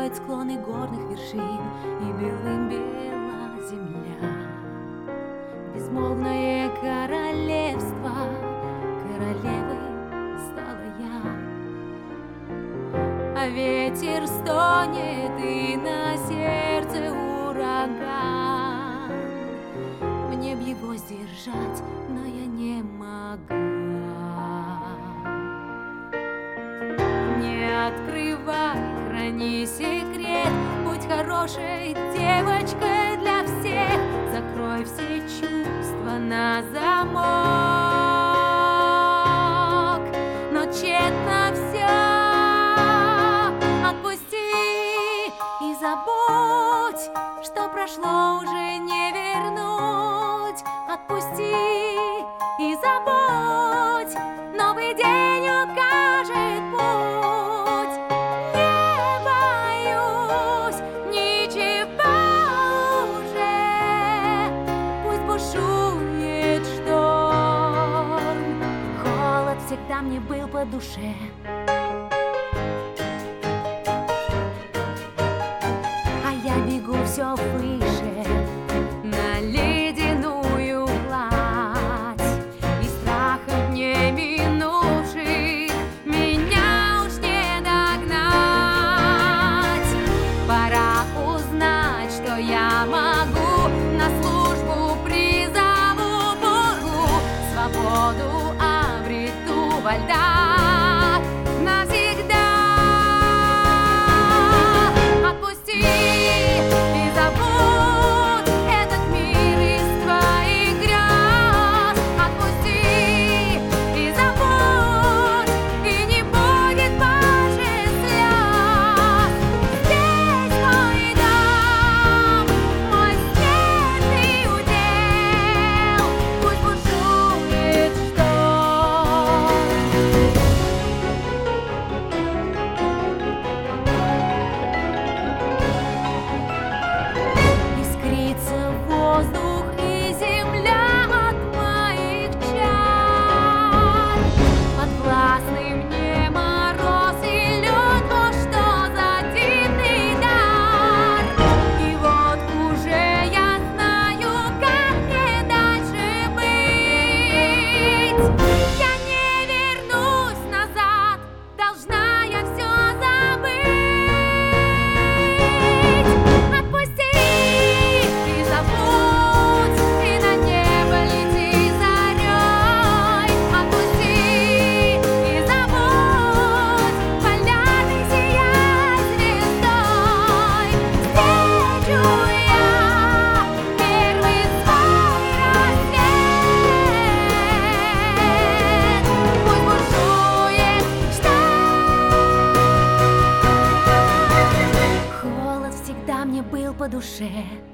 укроет склоны горных вершин, и белым бела земля. Безмолвное королевство, королевой стала я. А ветер стонет, и на сердце ураган. Мне б его сдержать, но я не могла. Не открывай, храни секрет, будь хорошей девочкой для всех. Закрой все чувства на замок, но тщетно все. Отпусти и забудь, что прошло, уже не вернуть. Отпусти и забудь, новый день укажет путь. Не боюсь ничего уже, пусть бушует шторм. Холод всегда мне был по душе. А я бегу все выше на ледяную гладь, и страхом не минувших меня уж не догнать. Пора узнать, что я могу, на службу призову Богу, свободу обрету во льдах навсегда. Отпусти и забудь этот мир из твоих грез. Отпусти и забудь, и не будет больше слез. Здесь мой дом, мой светлый удел, пусть бушует шторм. Искрится воздух и земля от моих чар. Подвластный мне мороз и лед, о, что за дивный дар! И вот уже я знаю, как мне дальше быть. Я не вернусь назад, должна я все забыть. Отпусти и забудь, и на небо лети зарей. Отпусти и забудь, полярный сияй звездой. Встречу я первый свой рассвет, пусть бушует шторм. Холод всегда мне был по душе.